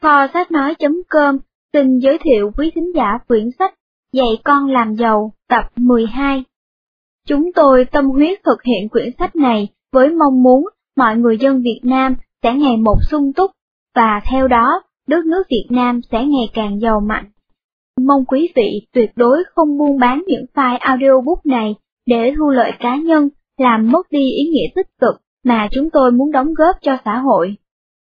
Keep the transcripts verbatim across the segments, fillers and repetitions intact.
Kho sách nói.com xin giới thiệu quý thính giả quyển sách Dạy con làm giàu tập mười hai. Chúng tôi tâm huyết thực hiện quyển sách này với mong muốn mọi người dân Việt Nam sẽ ngày một sung túc, và theo đó, đất nước Việt Nam sẽ ngày càng giàu mạnh. Mong quý vị tuyệt đối không buôn bán những file audiobook này để thu lợi cá nhân, làm mất đi ý nghĩa tích cực mà chúng tôi muốn đóng góp cho xã hội.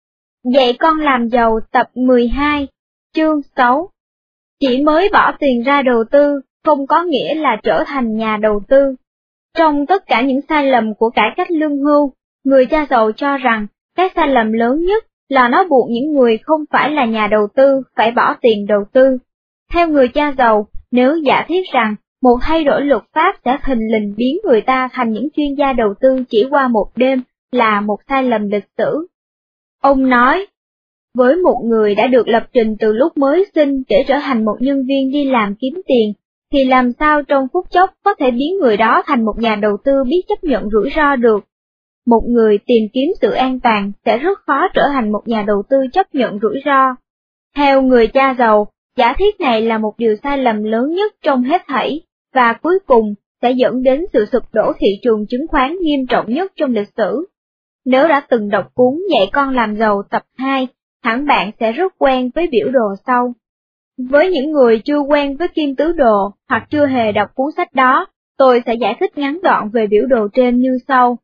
Dạy con làm giàu tập mười hai, chương sáu. Chỉ mới bỏ tiền ra đầu tư, không có nghĩa là trở thành nhà đầu tư. Trong tất cả những sai lầm của cải cách lương hưu, người cha giàu cho rằng cái sai lầm lớn nhất là nó buộc những người không phải là nhà đầu tư phải bỏ tiền đầu tư. Theo người cha giàu, nếu giả thiết rằng một thay đổi luật pháp sẽ thình lình biến người ta thành những chuyên gia đầu tư chỉ qua một đêm là một sai lầm lịch sử. Ông nói, với một người đã được lập trình từ lúc mới sinh để trở thành một nhân viên đi làm kiếm tiền, thì làm sao trong phút chốc có thể biến người đó thành một nhà đầu tư biết chấp nhận rủi ro được. Một người tìm kiếm sự an toàn sẽ rất khó trở thành một nhà đầu tư chấp nhận rủi ro. Theo người cha giàu, giả thiết này là một điều sai lầm lớn nhất trong hết thảy, và cuối cùng sẽ dẫn đến sự sụp đổ thị trường chứng khoán nghiêm trọng nhất trong lịch sử. Nếu đã từng đọc cuốn Dạy con làm giàu tập hai, hẳn bạn sẽ rất quen với biểu đồ sau. Với những người chưa quen với kim tứ đồ hoặc chưa hề đọc cuốn sách đó, tôi sẽ giải thích ngắn gọn về biểu đồ trên như sau.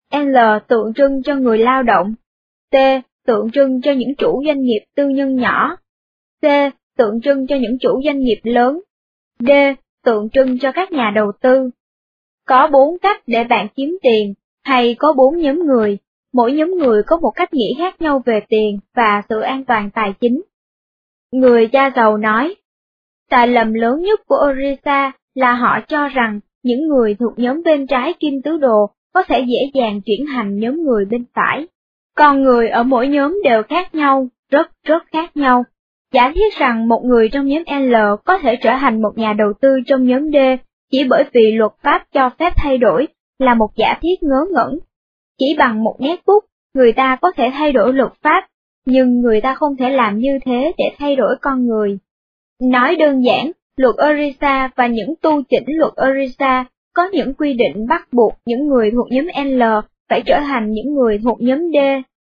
L tượng trưng cho người lao động, T tượng trưng cho những chủ doanh nghiệp tư nhân nhỏ, C tượng trưng cho những chủ doanh nghiệp lớn, D tượng trưng cho các nhà đầu tư. Có bốn cách để bạn kiếm tiền, hay có bốn nhóm người, mỗi nhóm người có một cách nghĩ khác nhau về tiền và sự an toàn tài chính. Người cha giàu nói, sai lầm lớn nhất của Orisa là họ cho rằng những người thuộc nhóm bên trái kim tứ đồ có thể dễ dàng chuyển thành nhóm người bên phải. Con người ở mỗi nhóm đều khác nhau, rất rất khác nhau. Giả thiết rằng một người trong nhóm L có thể trở thành một nhà đầu tư trong nhóm D chỉ bởi vì luật pháp cho phép thay đổi là một giả thiết ngớ ngẩn. Chỉ bằng một nét bút, người ta có thể thay đổi luật pháp, nhưng người ta không thể làm như thế để thay đổi con người. Nói đơn giản, luật Orisa và những tu chỉnh luật Orisa có những quy định bắt buộc những người thuộc nhóm L phải trở thành những người thuộc nhóm D.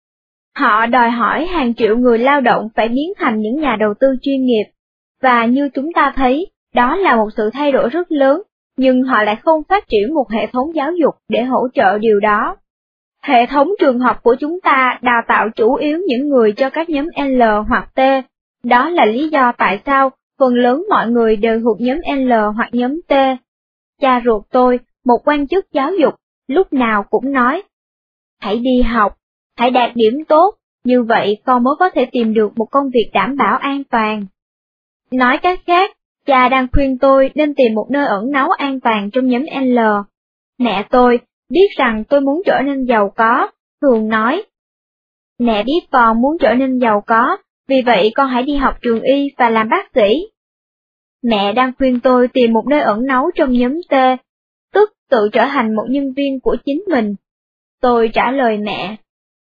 Họ đòi hỏi hàng triệu người lao động phải biến thành những nhà đầu tư chuyên nghiệp, và như chúng ta thấy, đó là một sự thay đổi rất lớn, nhưng họ lại không phát triển một hệ thống giáo dục để hỗ trợ điều đó. Hệ thống trường học của chúng ta đào tạo chủ yếu những người cho các nhóm L hoặc T, đó là lý do tại sao phần lớn mọi người đều thuộc nhóm L hoặc nhóm T. Cha ruột tôi, một quan chức giáo dục, lúc nào cũng nói, hãy đi học, hãy đạt điểm tốt, như vậy con mới có thể tìm được một công việc đảm bảo an toàn. Nói cách khác, cha đang khuyên tôi nên tìm một nơi ẩn náu an toàn trong nhóm L. Mẹ tôi, biết rằng tôi muốn trở nên giàu có, thường nói, mẹ biết con muốn trở nên giàu có, vì vậy con hãy đi học trường y và làm bác sĩ. Mẹ đang khuyên tôi tìm một nơi ẩn náu trong nhóm T, tức tự trở thành một nhân viên của chính mình. Tôi trả lời mẹ,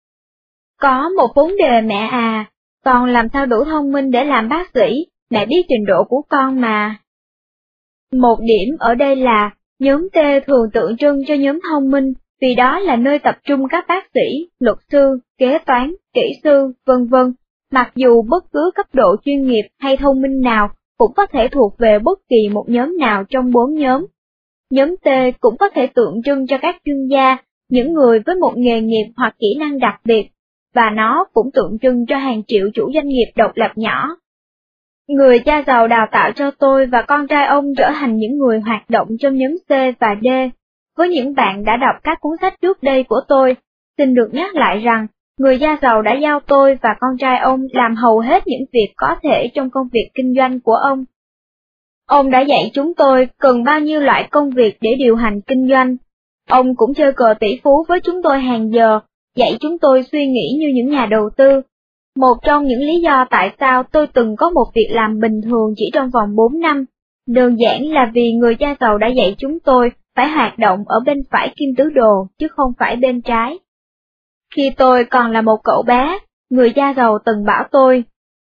có một vấn đề mẹ à, con làm sao đủ thông minh để làm bác sĩ, mẹ biết trình độ của con mà. Một điểm ở đây là, nhóm T thường tượng trưng cho nhóm thông minh, vì đó là nơi tập trung các bác sĩ, luật sư, kế toán, kỹ sư, vân vân. Mặc dù bất cứ cấp độ chuyên nghiệp hay thông minh nào cũng có thể thuộc về bất kỳ một nhóm nào trong bốn nhóm. Nhóm T cũng có thể tượng trưng cho các chuyên gia, những người với một nghề nghiệp hoặc kỹ năng đặc biệt, và nó cũng tượng trưng cho hàng triệu chủ doanh nghiệp độc lập nhỏ. Người cha giàu đào tạo cho tôi và con trai ông trở thành những người hoạt động trong nhóm C và D. Với những bạn đã đọc các cuốn sách trước đây của tôi, xin được nhắc lại rằng, người cha giàu đã giao tôi và con trai ông làm hầu hết những việc có thể trong công việc kinh doanh của ông. Ông đã dạy chúng tôi cần bao nhiêu loại công việc để điều hành kinh doanh. Ông cũng chơi cờ tỷ phú với chúng tôi hàng giờ, dạy chúng tôi suy nghĩ như những nhà đầu tư. Một trong những lý do tại sao tôi từng có một việc làm bình thường chỉ trong vòng bốn năm, đơn giản là vì người cha giàu đã dạy chúng tôi phải hoạt động ở bên phải kim tứ đồ, chứ không phải bên trái. Khi tôi còn là một cậu bé, người cha giàu từng bảo tôi,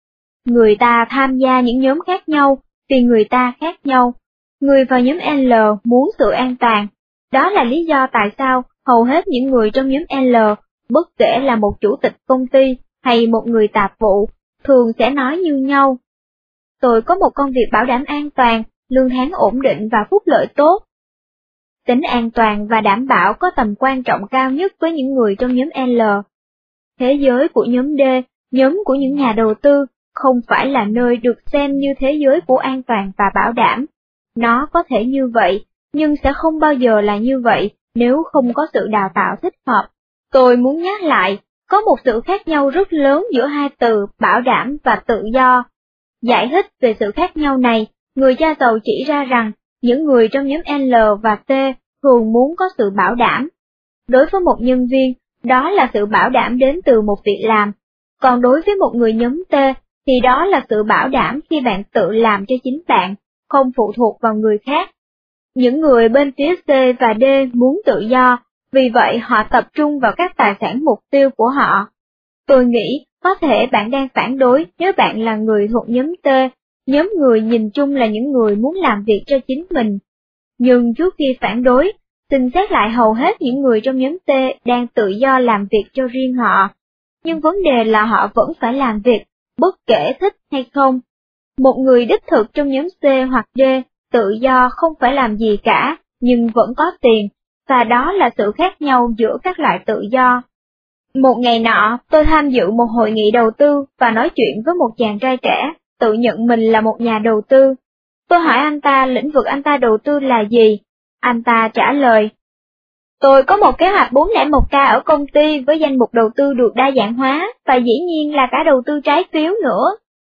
Người ta tham gia những nhóm khác nhau vì người ta khác nhau. Người vào nhóm L muốn sự an toàn. Đó là lý do tại sao hầu hết những người trong nhóm L, bất kể là một chủ tịch công ty hay một người tạp vụ, thường sẽ nói như nhau. Tôi có một công việc bảo đảm an toàn, lương tháng ổn định và phúc lợi tốt. Tính an toàn và đảm bảo có tầm quan trọng cao nhất với những người trong nhóm L. Thế giới của nhóm D, nhóm của những nhà đầu tư, không phải là nơi được xem như thế giới của an toàn và bảo đảm. Nó có thể như vậy, nhưng sẽ không bao giờ là như vậy nếu không có sự đào tạo thích hợp. Tôi muốn nhắc lại, có một sự khác nhau rất lớn giữa hai từ bảo đảm và tự do. Giải thích về sự khác nhau này, người cha giàu chỉ ra rằng, những người trong nhóm L và T thường muốn có sự bảo đảm. Đối với một nhân viên, đó là sự bảo đảm đến từ một việc làm, còn đối với một người nhóm T, thì đó là sự bảo đảm khi bạn tự làm cho chính bạn, không phụ thuộc vào người khác. Những người bên phía C và D muốn tự do, vì vậy họ tập trung vào các tài sản mục tiêu của họ. Tôi nghĩ, có thể bạn đang phản đối nếu bạn là người thuộc nhóm T, nhóm người nhìn chung là những người muốn làm việc cho chính mình. Nhưng trước khi phản đối, xin xét lại hầu hết những người trong nhóm T đang tự do làm việc cho riêng họ. Nhưng vấn đề là họ vẫn phải làm việc, bất kể thích hay không. Một người đích thực trong nhóm C hoặc D, tự do không phải làm gì cả, nhưng vẫn có tiền, và đó là sự khác nhau giữa các loại tự do. Một ngày nọ, tôi tham dự một hội nghị đầu tư và nói chuyện với một chàng trai trẻ, tự nhận mình là một nhà đầu tư. Tôi hỏi anh ta lĩnh vực anh ta đầu tư là gì? Anh ta trả lời, tôi có một kế hoạch bốn không một k ở công ty với danh mục đầu tư được đa dạng hóa, và dĩ nhiên là cả đầu tư trái phiếu nữa.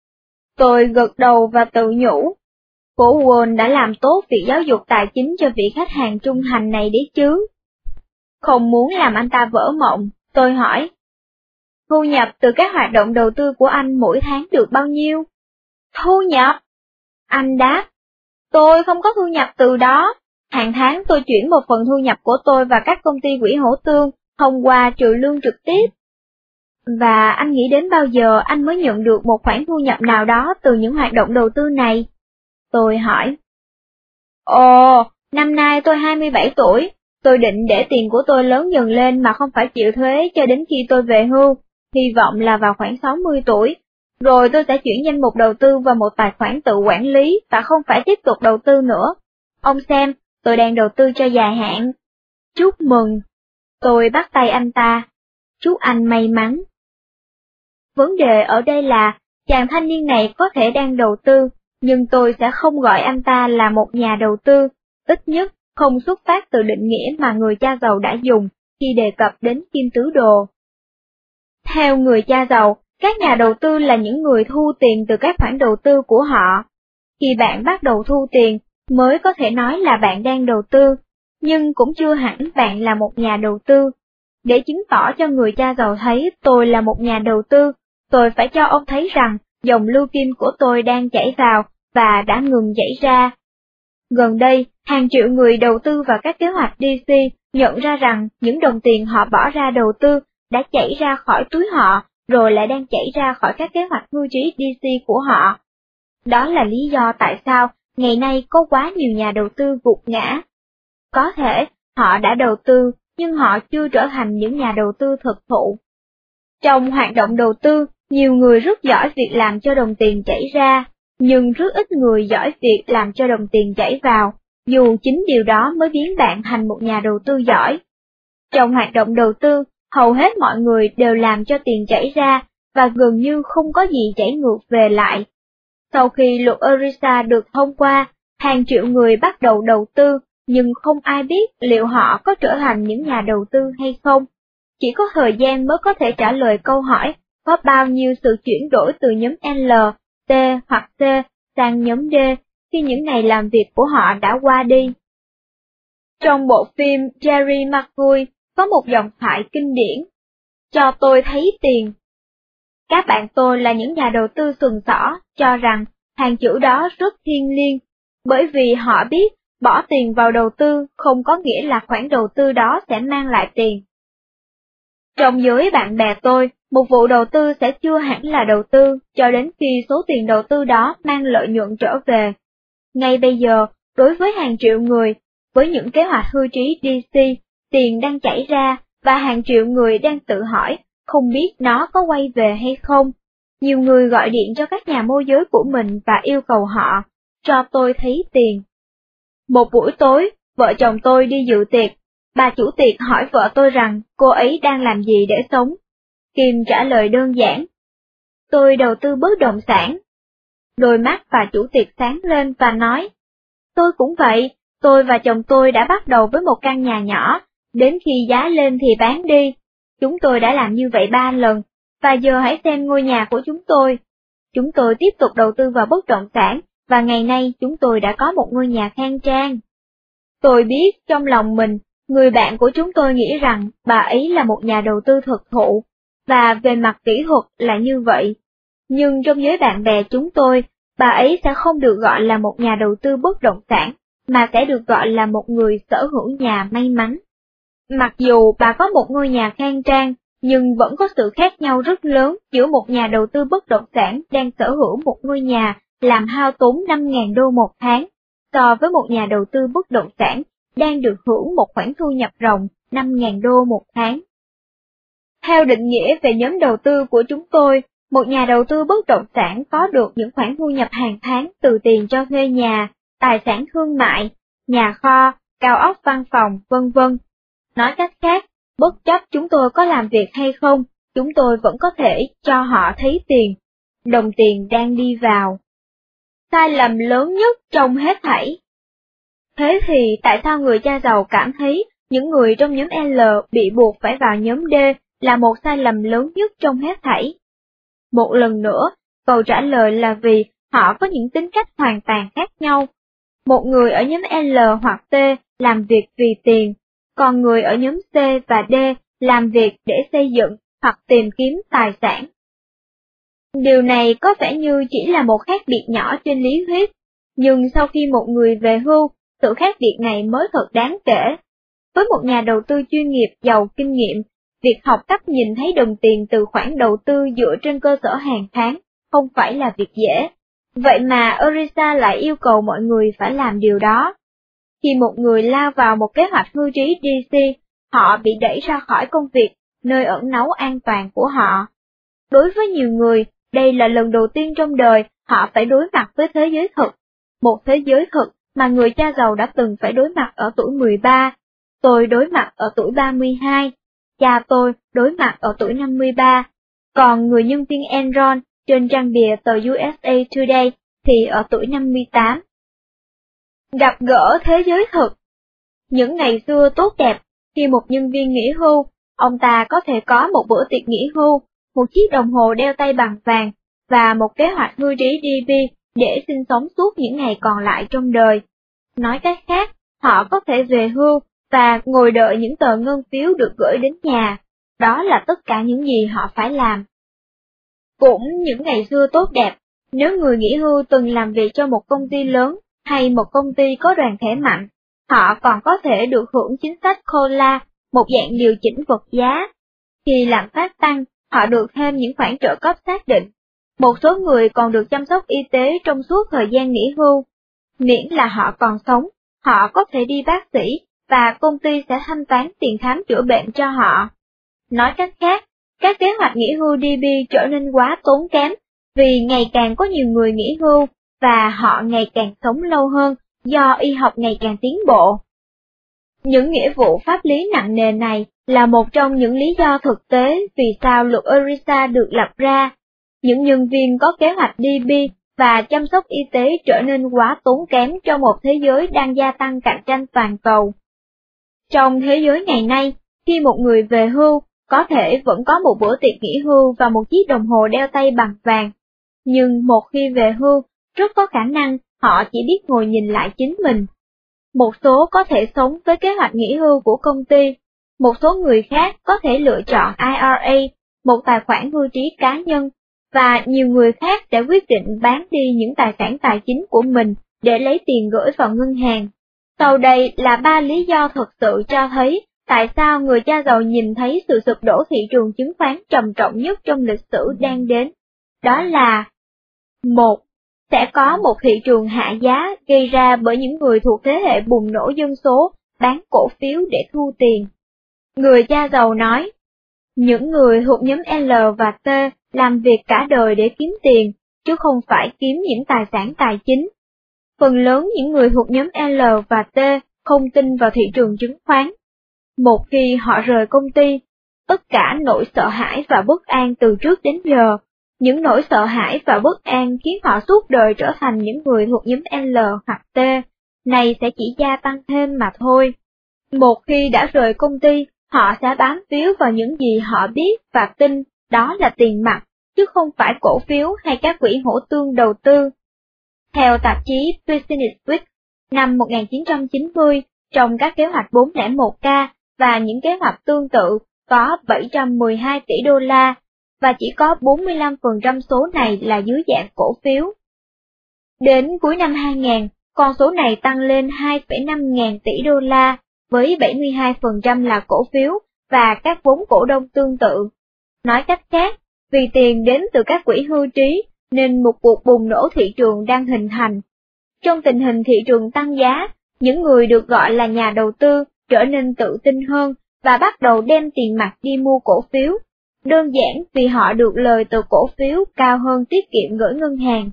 Tôi gật đầu và tự nhủ, phố Wall đã làm tốt việc giáo dục tài chính cho vị khách hàng trung thành này đấy chứ. Không muốn làm anh ta vỡ mộng, tôi hỏi, thu nhập từ các hoạt động đầu tư của anh mỗi tháng được bao nhiêu? Thu nhập? Anh đáp, tôi không có thu nhập từ đó. Hàng tháng tôi chuyển một phần thu nhập của tôi và các công ty quỹ hỗ tương, thông qua trừ lương trực tiếp. Và anh nghĩ đến bao giờ anh mới nhận được một khoản thu nhập nào đó từ những hoạt động đầu tư này? Tôi hỏi. Ồ, năm nay tôi hai mươi bảy tuổi, tôi định để tiền của tôi lớn dần lên mà không phải chịu thuế cho đến khi tôi về hưu, hy vọng là vào khoảng sáu mươi tuổi. Rồi tôi sẽ chuyển danh mục đầu tư vào một tài khoản tự quản lý và không phải tiếp tục đầu tư nữa. Ông xem, tôi đang đầu tư cho dài hạn. Chúc mừng. Tôi bắt tay anh ta. Chúc anh may mắn. Vấn đề ở đây là, chàng thanh niên này có thể đang đầu tư, nhưng tôi sẽ không gọi anh ta là một nhà đầu tư, ít nhất không xuất phát từ định nghĩa mà người cha giàu đã dùng khi đề cập đến kim tứ đồ. Theo người cha giàu, các nhà đầu tư là những người thu tiền từ các khoản đầu tư của họ. Khi bạn bắt đầu thu tiền, mới có thể nói là bạn đang đầu tư, nhưng cũng chưa hẳn bạn là một nhà đầu tư. Để chứng tỏ cho người cha giàu thấy tôi là một nhà đầu tư, tôi phải cho ông thấy rằng dòng lưu kim của tôi đang chảy vào và đã ngừng chảy ra. Gần đây, hàng triệu người đầu tư vào các kế hoạch đê xê nhận ra rằng những đồng tiền họ bỏ ra đầu tư đã chảy ra khỏi túi họ, rồi lại đang chảy ra khỏi các kế hoạch hưu trí đê xê của họ. Đó là lý do tại sao ngày nay có quá nhiều nhà đầu tư gục ngã. Có thể, họ đã đầu tư, nhưng họ chưa trở thành những nhà đầu tư thực thụ. Trong hoạt động đầu tư, nhiều người rất giỏi việc làm cho đồng tiền chảy ra, nhưng rất ít người giỏi việc làm cho đồng tiền chảy vào, dù chính điều đó mới biến bạn thành một nhà đầu tư giỏi. Trong hoạt động đầu tư, hầu hết mọi người đều làm cho tiền chảy ra, và gần như không có gì chảy ngược về lại. Sau khi luật ERISA được thông qua, hàng triệu người bắt đầu đầu tư, nhưng không ai biết liệu họ có trở thành những nhà đầu tư hay không. Chỉ có thời gian mới có thể trả lời câu hỏi có bao nhiêu sự chuyển đổi từ nhóm L, T hoặc C sang nhóm D khi những ngày làm việc của họ đã qua đi. Trong bộ phim Jerry Maguire có một dòng thoại kinh điển, cho tôi thấy tiền. Các bạn tôi là những nhà đầu tư sừng sỏ cho rằng hàng chữ đó rất thiêng liêng, bởi vì họ biết bỏ tiền vào đầu tư không có nghĩa là khoản đầu tư đó sẽ mang lại tiền. Trong giới bạn bè tôi, một vụ đầu tư sẽ chưa hẳn là đầu tư cho đến khi số tiền đầu tư đó mang lợi nhuận trở về. Ngay bây giờ, đối với hàng triệu người, với những kế hoạch hưu trí đê xê, tiền đang chảy ra và hàng triệu người đang tự hỏi không biết nó có quay về hay không. Nhiều người gọi điện cho các nhà môi giới của mình và yêu cầu họ cho tôi thấy tiền. Một buổi tối, vợ chồng tôi đi dự tiệc. Bà chủ tiệc hỏi vợ tôi rằng cô ấy đang làm gì để sống. Kim trả lời đơn giản: tôi đầu tư bất động sản. Đôi mắt bà chủ tiệc sáng lên và nói: tôi cũng vậy, tôi và chồng tôi đã bắt đầu với một căn nhà nhỏ, đến khi giá lên thì bán đi. Chúng tôi đã làm như vậy ba lần, và giờ hãy xem ngôi nhà của chúng tôi. Chúng tôi tiếp tục đầu tư vào bất động sản, và ngày nay chúng tôi đã có một ngôi nhà khang trang. Tôi biết trong lòng mình, người bạn của chúng tôi nghĩ rằng bà ấy là một nhà đầu tư thực thụ, và về mặt kỹ thuật là như vậy. Nhưng trong giới bạn bè chúng tôi, bà ấy sẽ không được gọi là một nhà đầu tư bất động sản, mà sẽ được gọi là một người sở hữu nhà may mắn. Mặc dù bà có một ngôi nhà khang trang, nhưng vẫn có sự khác nhau rất lớn giữa một nhà đầu tư bất động sản đang sở hữu một ngôi nhà làm hao tốn năm nghìn đô một tháng, so với một nhà đầu tư bất động sản đang được hưởng một khoản thu nhập ròng năm nghìn đô một tháng. Theo định nghĩa về nhóm đầu tư của chúng tôi, một nhà đầu tư bất động sản có được những khoản thu nhập hàng tháng từ tiền cho thuê nhà, tài sản thương mại, nhà kho, cao ốc văn phòng, vân vân. Nói cách khác, bất chấp chúng tôi có làm việc hay không, chúng tôi vẫn có thể cho họ thấy tiền. Đồng tiền đang đi vào. Sai lầm lớn nhất trong hết thảy. Thế thì tại sao người cha giàu cảm thấy những người trong nhóm L bị buộc phải vào nhóm D là một sai lầm lớn nhất trong hết thảy? Một lần nữa, câu trả lời là vì họ có những tính cách hoàn toàn khác nhau. Một người ở nhóm L hoặc T làm việc vì tiền, còn người ở nhóm C và D làm việc để xây dựng hoặc tìm kiếm tài sản. Điều này có vẻ như chỉ là một khác biệt nhỏ trên lý thuyết, nhưng sau khi một người về hưu, sự khác biệt này mới thật đáng kể. Với một nhà đầu tư chuyên nghiệp giàu kinh nghiệm, việc học cách nhìn thấy đồng tiền từ khoản đầu tư dựa trên cơ sở hàng tháng không phải là việc dễ. Vậy mà Orisa lại yêu cầu mọi người phải làm điều đó. Khi một người lao vào một kế hoạch hưu trí đê xê, họ bị đẩy ra khỏi công việc, nơi ẩn náu an toàn của họ. Đối với nhiều người, đây là lần đầu tiên trong đời họ phải đối mặt với thế giới thực. Một thế giới thực mà người cha giàu đã từng phải đối mặt ở tuổi mười ba, tôi đối mặt ở tuổi ba mươi hai, cha tôi đối mặt ở tuổi năm mươi ba, còn người nhân viên Enron trên trang bìa tờ u ét a Today thì ở tuổi năm mươi tám. Gặp gỡ thế giới thực. Những ngày xưa tốt đẹp, khi một nhân viên nghỉ hưu, ông ta có thể có một bữa tiệc nghỉ hưu, một chiếc đồng hồ đeo tay bằng vàng, và một kế hoạch hưu trí đê bê để sinh sống suốt những ngày còn lại trong đời. Nói cách khác, họ có thể về hưu và ngồi đợi những tờ ngân phiếu được gửi đến nhà. Đó là tất cả những gì họ phải làm. Cũng những ngày xưa tốt đẹp, nếu người nghỉ hưu từng làm việc cho một công ty lớn hay một công ty có đoàn thể mạnh, họ còn có thể được hưởng chính sách xê o lờ a, một dạng điều chỉnh vật giá. Khi lạm phát tăng, họ được thêm những khoản trợ cấp xác định. Một số người còn được chăm sóc y tế trong suốt thời gian nghỉ hưu. Miễn là họ còn sống, họ có thể đi bác sĩ, và công ty sẽ thanh toán tiền khám chữa bệnh cho họ. Nói cách khác, các kế hoạch nghỉ hưu đê bê trở nên quá tốn kém, vì ngày càng có nhiều người nghỉ hưu, và họ ngày càng sống lâu hơn do y học ngày càng tiến bộ. Những nghĩa vụ pháp lý nặng nề này là một trong những lý do thực tế vì sao luật Orisa được lập ra. Những nhân viên có kế hoạch đê bê và chăm sóc y tế trở nên quá tốn kém trong một thế giới đang gia tăng cạnh tranh toàn cầu. Trong thế giới ngày nay, khi một người về hưu, có thể vẫn có một bữa tiệc nghỉ hưu và một chiếc đồng hồ đeo tay bằng vàng. Nhưng một khi về hưu, rất có khả năng họ chỉ biết ngồi nhìn lại chính mình. Một số có thể sống với kế hoạch nghỉ hưu của công ty, một số người khác có thể lựa chọn i rờ a, một tài khoản hưu trí cá nhân, và nhiều người khác đã quyết định bán đi những tài sản tài chính của mình để lấy tiền gửi vào ngân hàng. Sau đây là ba lý do thực sự cho thấy tại sao người cha giàu nhìn thấy sự sụp đổ thị trường chứng khoán trầm trọng nhất trong lịch sử đang đến? Đó là: một. Sẽ có một thị trường hạ giá gây ra bởi những người thuộc thế hệ bùng nổ dân số bán cổ phiếu để thu tiền. Người cha giàu nói, những người thuộc nhóm L và T làm việc cả đời để kiếm tiền, chứ không phải kiếm những tài sản tài chính. Phần lớn những người thuộc nhóm L và T không tin vào thị trường chứng khoán. Một khi họ rời công ty, tất cả nỗi sợ hãi và bất an từ trước đến giờ, những nỗi sợ hãi và bất an khiến họ suốt đời trở thành những người thuộc nhóm L hoặc T, này sẽ chỉ gia tăng thêm mà thôi. Một khi đã rời công ty, họ sẽ bám víu vào những gì họ biết và tin, đó là tiền mặt, chứ không phải cổ phiếu hay các quỹ hỗ tương đầu tư. Theo tạp chí Business Week, năm một nghìn chín trăm chín mươi, trong các kế hoạch bốn không một K và những kế hoạch tương tự có bảy trăm mười hai tỷ đô la, và chỉ có bốn mươi lăm phần trăm số này là dưới dạng cổ phiếu. Đến cuối năm hai nghìn, con số này tăng lên hai phẩy năm ngàn tỷ đô la, với bảy mươi hai phần trăm là cổ phiếu và các vốn cổ đông tương tự. Nói cách khác, vì tiền đến từ các quỹ hưu trí, nên một cuộc bùng nổ thị trường đang hình thành. Trong tình hình thị trường tăng giá, những người được gọi là nhà đầu tư trở nên tự tin hơn và bắt đầu đem tiền mặt đi mua cổ phiếu, đơn giản vì họ được lời từ cổ phiếu cao hơn tiết kiệm gửi ngân hàng.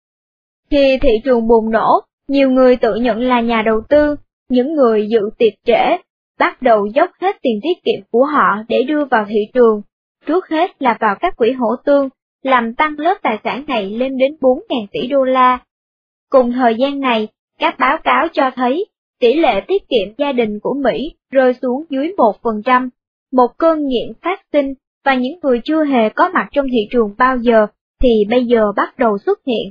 Khi thị trường bùng nổ, nhiều người tự nhận là nhà đầu tư, những người dự tiệc trễ, bắt đầu dốc hết tiền tiết kiệm của họ để đưa vào thị trường, trước hết là vào các quỹ hỗ tương, làm tăng lớp tài sản này lên đến bốn nghìn tỷ đô la. Cùng thời gian này, các báo cáo cho thấy, tỷ lệ tiết kiệm gia đình của Mỹ rơi xuống dưới một phần trăm, một cơn nghiện phát sinh, và những người chưa hề có mặt trong thị trường bao giờ, thì bây giờ bắt đầu xuất hiện.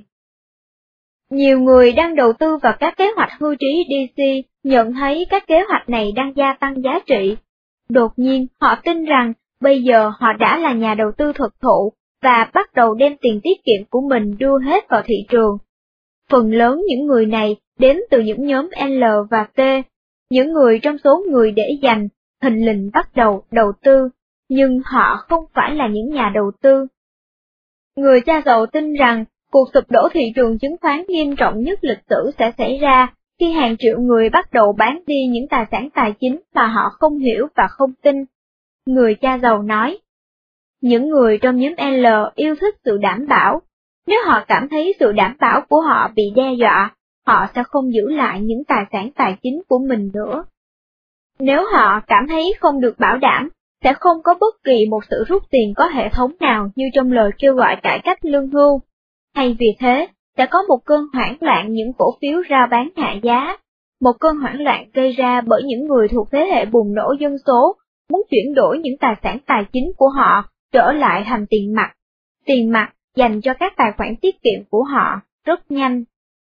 Nhiều người đang đầu tư vào các kế hoạch hưu trí đê xê nhận thấy các kế hoạch này đang gia tăng giá trị. Đột nhiên, họ tin rằng bây giờ họ đã là nhà đầu tư thực thụ và bắt đầu đem tiền tiết kiệm của mình đưa hết vào thị trường. Phần lớn những người này đến từ những nhóm L và T, những người trong số người để dành, thình lình bắt đầu đầu tư, nhưng họ không phải là những nhà đầu tư. Người cha giàu tin rằng cuộc sụp đổ thị trường chứng khoán nghiêm trọng nhất lịch sử sẽ xảy ra khi hàng triệu người bắt đầu bán đi những tài sản tài chính mà họ không hiểu và không tin. Người cha giàu nói, những người trong nhóm L yêu thích sự đảm bảo. Nếu họ cảm thấy sự đảm bảo của họ bị đe dọa, họ sẽ không giữ lại những tài sản tài chính của mình nữa. Nếu họ cảm thấy không được bảo đảm, sẽ không có bất kỳ một sự rút tiền có hệ thống nào như trong lời kêu gọi cải cách lương hưu. Hay vì thế, sẽ có một cơn hoảng loạn những cổ phiếu rao bán hạ giá, một cơn hoảng loạn gây ra bởi những người thuộc thế hệ bùng nổ dân số, muốn chuyển đổi những tài sản tài chính của họ trở lại thành tiền mặt, tiền mặt dành cho các tài khoản tiết kiệm của họ, rất nhanh.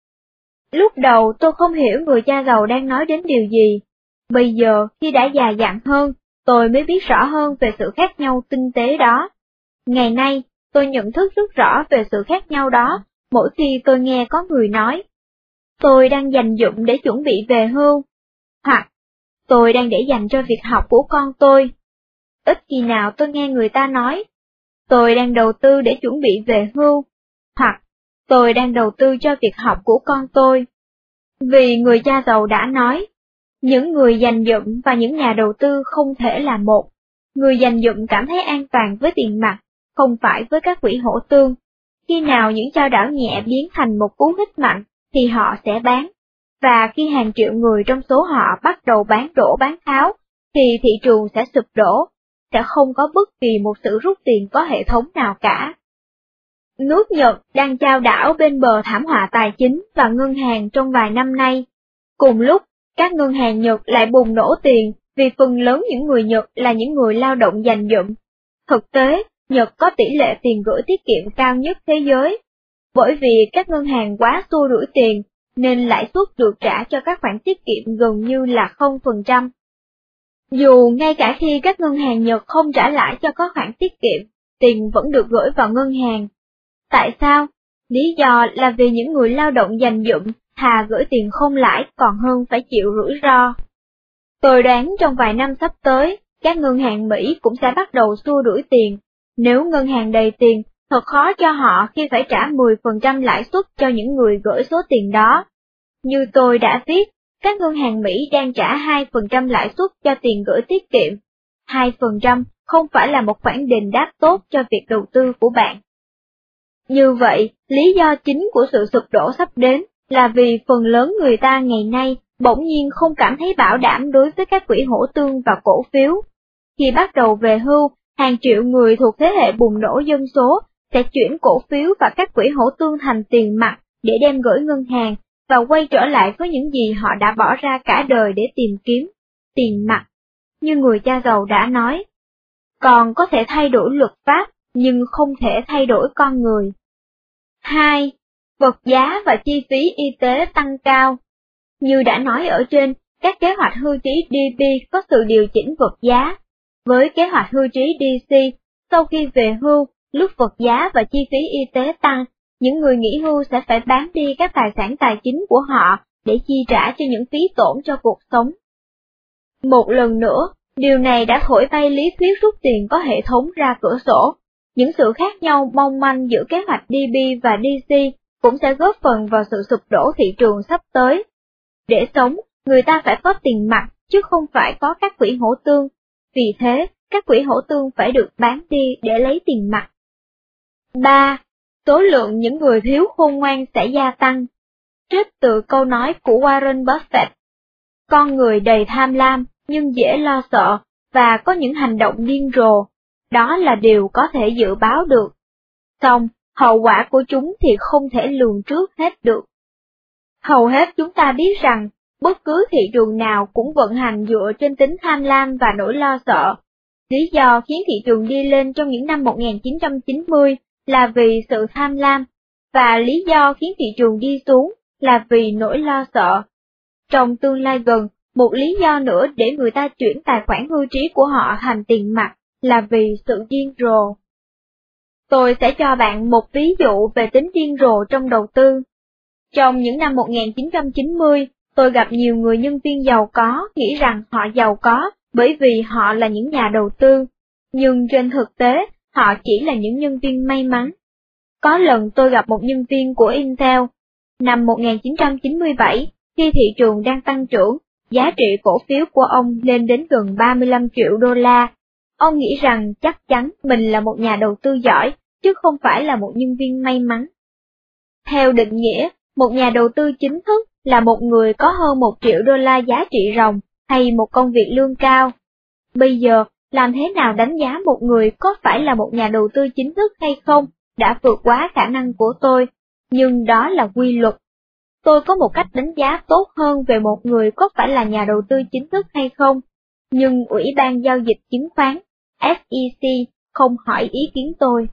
Lúc đầu tôi không hiểu người cha giàu đang nói đến điều gì. Bây giờ, khi đã già dặn hơn, tôi mới biết rõ hơn về sự khác nhau tinh tế đó. Ngày nay, tôi nhận thức rất rõ về sự khác nhau đó, mỗi khi tôi nghe có người nói, tôi đang dành dụm để chuẩn bị về hưu, hoặc tôi đang để dành cho việc học của con tôi. Ít khi nào tôi nghe người ta nói, tôi đang đầu tư để chuẩn bị về hưu, hoặc tôi đang đầu tư cho việc học của con tôi. Vì người cha giàu đã nói, những người dành dụm và những nhà đầu tư không thể là một. Người dành dụm cảm thấy an toàn với tiền mặt, không phải với các quỹ hỗ tương. Khi nào những chao đảo nhẹ biến thành một cú hích mạnh, thì họ sẽ bán. Và khi hàng triệu người trong số họ bắt đầu bán đổ bán tháo, thì thị trường sẽ sụp đổ, sẽ không có bất kỳ một sự rút tiền có hệ thống nào cả. Nước Nhật đang chao đảo bên bờ thảm họa tài chính và ngân hàng trong vài năm nay. Cùng lúc, các ngân hàng Nhật lại bùng nổ tiền vì phần lớn những người Nhật là những người lao động dành dụm. Thực tế, Nhật có tỷ lệ tiền gửi tiết kiệm cao nhất thế giới. Bởi vì các ngân hàng quá xua đuổi tiền, nên lãi suất được trả cho các khoản tiết kiệm gần như là không phần trăm. Dù ngay cả khi các ngân hàng Nhật không trả lãi cho các khoản tiết kiệm, tiền vẫn được gửi vào ngân hàng. Tại sao? Lý do là vì những người lao động dành dụm thà gửi tiền không lãi còn hơn phải chịu rủi ro. Tôi đoán trong vài năm sắp tới, các ngân hàng Mỹ cũng sẽ bắt đầu xua đuổi tiền. Nếu ngân hàng đầy tiền, thật khó cho họ khi phải trả mười phần trăm lãi suất cho những người gửi số tiền đó. Như tôi đã viết, các ngân hàng Mỹ đang trả hai phần trăm lãi suất cho tiền gửi tiết kiệm. hai phần trăm không phải là một khoản đền đáp tốt cho việc đầu tư của bạn. Như vậy, lý do chính của sự sụp đổ sắp đến là vì phần lớn người ta ngày nay bỗng nhiên không cảm thấy bảo đảm đối với các quỹ hỗ tương và cổ phiếu. Khi bắt đầu về hưu, hàng triệu người thuộc thế hệ bùng nổ dân số sẽ chuyển cổ phiếu và các quỹ hỗ tương thành tiền mặt để đem gửi ngân hàng và quay trở lại với những gì họ đã bỏ ra cả đời để tìm kiếm, tiền mặt. Như người cha giàu đã nói, còn có thể thay đổi luật pháp, nhưng không thể thay đổi con người. hai. Vật giá và chi phí y tế tăng cao. Như đã nói ở trên, các kế hoạch hưu trí đê pê có sự điều chỉnh vật giá. Với kế hoạch hưu trí đê xê, sau khi về hưu, lúc vật giá và chi phí y tế tăng, những người nghỉ hưu sẽ phải bán đi các tài sản tài chính của họ để chi trả cho những phí tổn cho cuộc sống. Một lần nữa, điều này đã thổi bay lý thuyết rút tiền có hệ thống ra cửa sổ. Những sự khác nhau mong manh giữa kế hoạch đê pê và đê xê cũng sẽ góp phần vào sự sụp đổ thị trường sắp tới. Để sống, người ta phải có tiền mặt, chứ không phải có các quỹ hỗ tương. Vì thế, các quỹ hỗ tương phải được bán đi để lấy tiền mặt. ba. Số lượng những người thiếu khôn ngoan sẽ gia tăng. Trích từ câu nói của Warren Buffett. Con người đầy tham lam, nhưng dễ lo sợ, và có những hành động điên rồ. Đó là điều có thể dự báo được. Song, hậu quả của chúng thì không thể lường trước hết được. Hầu hết chúng ta biết rằng, bất cứ thị trường nào cũng vận hành dựa trên tính tham lam và nỗi lo sợ. Lý do khiến thị trường đi lên trong những năm một nghìn chín trăm chín mươi là vì sự tham lam, và lý do khiến thị trường đi xuống là vì nỗi lo sợ. Trong tương lai gần, một lý do nữa để người ta chuyển tài khoản hưu trí của họ thành tiền mặt là vì sự điên rồ. Tôi sẽ cho bạn một ví dụ về tính điên rồ trong đầu tư. Trong những năm một nghìn chín trăm chín mươi, tôi gặp nhiều người nhân viên giàu có nghĩ rằng họ giàu có bởi vì họ là những nhà đầu tư, nhưng trên thực tế, họ chỉ là những nhân viên may mắn. Có lần tôi gặp một nhân viên của Intel. Năm một nghìn chín trăm chín mươi bảy, khi thị trường đang tăng trưởng, giá trị cổ phiếu của ông lên đến gần ba mươi lăm triệu đô la. Ông nghĩ rằng chắc chắn mình là một nhà đầu tư giỏi, chứ không phải là một nhân viên may mắn. Theo định nghĩa, một nhà đầu tư chính thức là một người có hơn một triệu đô la giá trị ròng hay một công việc lương cao. Bây giờ, làm thế nào đánh giá một người có phải là một nhà đầu tư chính thức hay không đã vượt quá khả năng của tôi, nhưng đó là quy luật. Tôi có một cách đánh giá tốt hơn về một người có phải là nhà đầu tư chính thức hay không, nhưng Ủy ban Giao dịch Chứng khoán, ét e xê, không hỏi ý kiến tôi.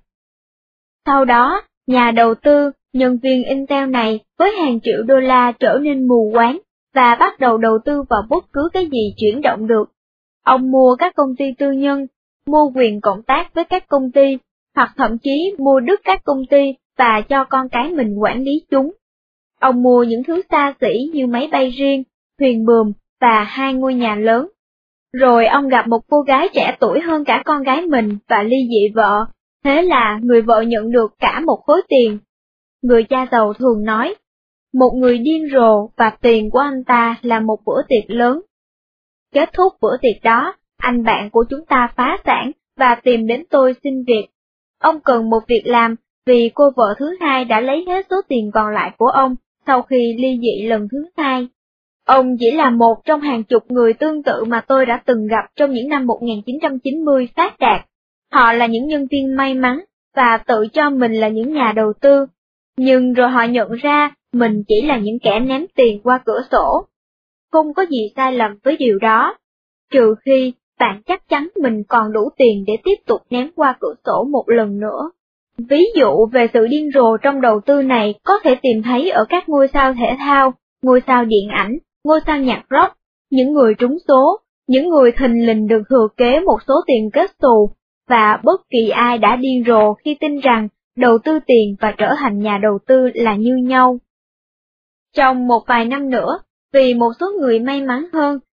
Sau đó, nhà đầu tư, nhân viên Intel này với hàng triệu đô la trở nên mù quáng, và bắt đầu đầu tư vào bất cứ cái gì chuyển động được. Ông mua các công ty tư nhân, mua quyền cộng tác với các công ty, hoặc thậm chí mua đứt các công ty và cho con cái mình quản lý chúng. Ông mua những thứ xa xỉ như máy bay riêng, thuyền buồm và hai ngôi nhà lớn. Rồi ông gặp một cô gái trẻ tuổi hơn cả con gái mình và ly dị vợ, thế là người vợ nhận được cả một khối tiền. Người cha giàu thường nói, một người điên rồ và tiền của anh ta là một bữa tiệc lớn. Kết thúc bữa tiệc đó, anh bạn của chúng ta phá sản và tìm đến tôi xin việc. Ông cần một việc làm vì cô vợ thứ hai đã lấy hết số tiền còn lại của ông sau khi ly dị lần thứ hai. Ông chỉ là một trong hàng chục người tương tự mà tôi đã từng gặp trong những năm một nghìn chín trăm chín mươi phát đạt. Họ là những nhân viên may mắn và tự cho mình là những nhà đầu tư, nhưng rồi họ nhận ra mình chỉ là những kẻ ném tiền qua cửa sổ. Không có gì sai lầm với điều đó, trừ khi bạn chắc chắn mình còn đủ tiền để tiếp tục ném qua cửa sổ một lần nữa. Ví dụ về sự điên rồ trong đầu tư này có thể tìm thấy ở các ngôi sao thể thao, ngôi sao điện ảnh, ngôi sao nhạc rock, những người trúng số, những người thình lình được thừa kế một số tiền kết xù, và bất kỳ ai đã điên rồ khi tin rằng đầu tư tiền và trở thành nhà đầu tư là như nhau. Trong một vài năm nữa, vì một số người may mắn hơn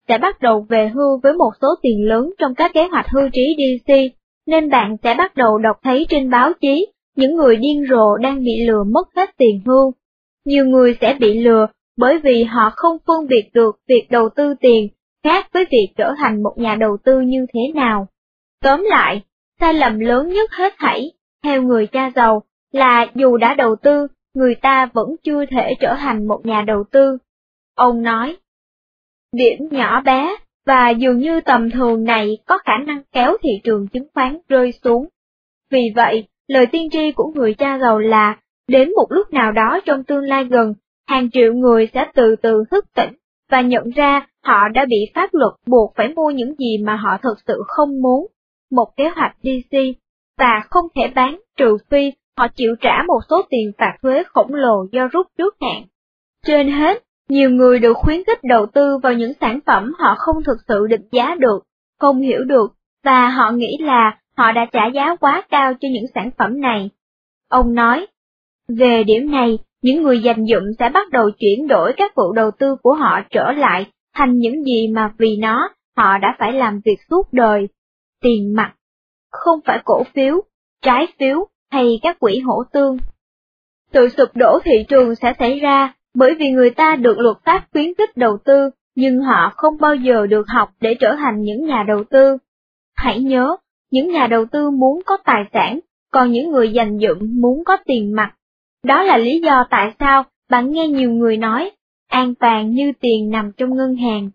sẽ bắt đầu về hưu với một số tiền lớn trong các kế hoạch hưu trí đê xê, nên bạn sẽ bắt đầu đọc thấy trên báo chí những người điên rồ đang bị lừa mất hết tiền hưu. Nhiều người sẽ bị lừa bởi vì họ không phân biệt được việc đầu tư tiền khác với việc trở thành một nhà đầu tư như thế nào. Tóm lại, sai lầm lớn nhất hết thảy, theo người cha giàu, là dù đã đầu tư, người ta vẫn chưa thể trở thành một nhà đầu tư. Ông nói, điểm nhỏ bé và dường như tầm thường này có khả năng kéo thị trường chứng khoán rơi xuống. Vì vậy, lời tiên tri của người cha giàu là, đến một lúc nào đó trong tương lai gần, hàng triệu người sẽ từ từ thức tỉnh và nhận ra họ đã bị pháp luật buộc phải mua những gì mà họ thực sự không muốn, một kế hoạch đê xê, và không thể bán trừ phi họ chịu trả một số tiền phạt thuế khổng lồ do rút trước hạn. Trên hết, nhiều người được khuyến khích đầu tư vào những sản phẩm họ không thực sự định giá được, không hiểu được, và họ nghĩ là họ đã trả giá quá cao cho những sản phẩm này. Ông nói, về điểm này, những người dành dụm sẽ bắt đầu chuyển đổi các vụ đầu tư của họ trở lại thành những gì mà vì nó, họ đã phải làm việc suốt đời. Tiền mặt, không phải cổ phiếu, trái phiếu hay các quỹ hỗ tương. Sự sụp đổ thị trường sẽ xảy ra bởi vì người ta được luật pháp khuyến khích đầu tư, nhưng họ không bao giờ được học để trở thành những nhà đầu tư. Hãy nhớ, những nhà đầu tư muốn có tài sản, còn những người dành dụm muốn có tiền mặt. Đó là lý do tại sao bạn nghe nhiều người nói, an toàn như tiền nằm trong ngân hàng.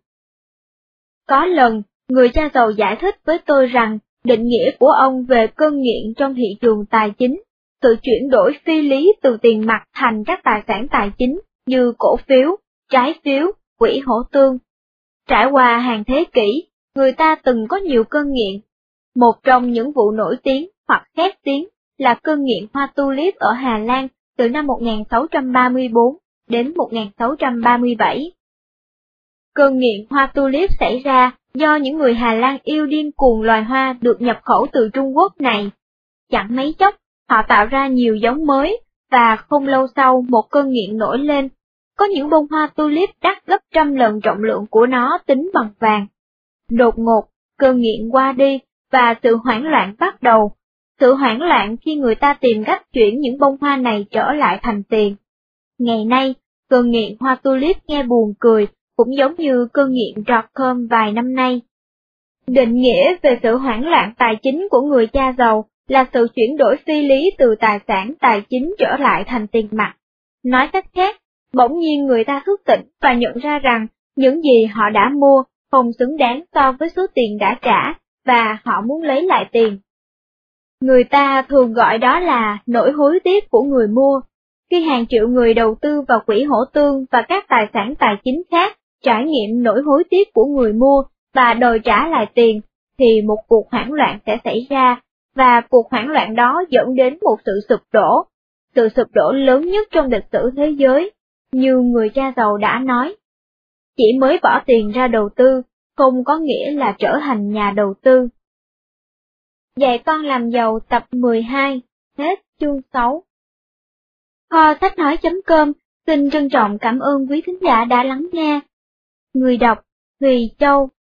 Có lần, người cha giàu giải thích với tôi rằng, định nghĩa của ông về cơn nghiện trong thị trường tài chính, sự chuyển đổi phi lý từ tiền mặt thành các tài sản tài chính như cổ phiếu, trái phiếu, quỹ hỗ tương. Trải qua hàng thế kỷ, người ta từng có nhiều cơn nghiện. Một trong những vụ nổi tiếng hoặc khét tiếng là cơn nghiện hoa tulip ở Hà Lan từ năm một nghìn sáu trăm ba mươi tư đến một nghìn sáu trăm ba mươi bảy. Cơn nghiện hoa tulip xảy ra do những người Hà Lan yêu điên cuồng loài hoa được nhập khẩu từ Trung Quốc này. Chẳng mấy chốc, họ tạo ra nhiều giống mới, và không lâu sau một cơn nghiện nổi lên. Có những bông hoa tulip đắt gấp trăm lần trọng lượng của nó tính bằng vàng. Đột ngột, cơn nghiện qua đi, và sự hoảng loạn bắt đầu. Sự hoảng loạn khi người ta tìm cách chuyển những bông hoa này trở lại thành tiền. Ngày nay, cơn nghiện hoa tulip nghe buồn cười, cũng giống như cơn nghiện rọt cơm vài năm nay. Định nghĩa về sự hoảng loạn tài chính của người cha giàu là sự chuyển đổi phi lý từ tài sản tài chính trở lại thành tiền mặt. Nói cách khác, bỗng nhiên người ta thức tỉnh và nhận ra rằng những gì họ đã mua không xứng đáng so với số tiền đã trả, và họ muốn lấy lại tiền. Người ta thường gọi đó là nỗi hối tiếc của người mua. Khi hàng triệu người đầu tư vào quỹ hỗ tương và các tài sản tài chính khác trải nghiệm nỗi hối tiếc của người mua và đòi trả lại tiền, thì một cuộc hoảng loạn sẽ xảy ra, và cuộc hoảng loạn đó dẫn đến một sự sụp đổ, sự sụp đổ lớn nhất trong lịch sử thế giới, như người cha giàu đã nói. Chỉ mới bỏ tiền ra đầu tư, không có nghĩa là trở thành nhà đầu tư. Dạy con làm giàu tập mười hai, hết chương sáu. Kho sách nói.com xin trân trọng cảm ơn quý thính giả đã lắng nghe. Người đọc, Thùy Châu.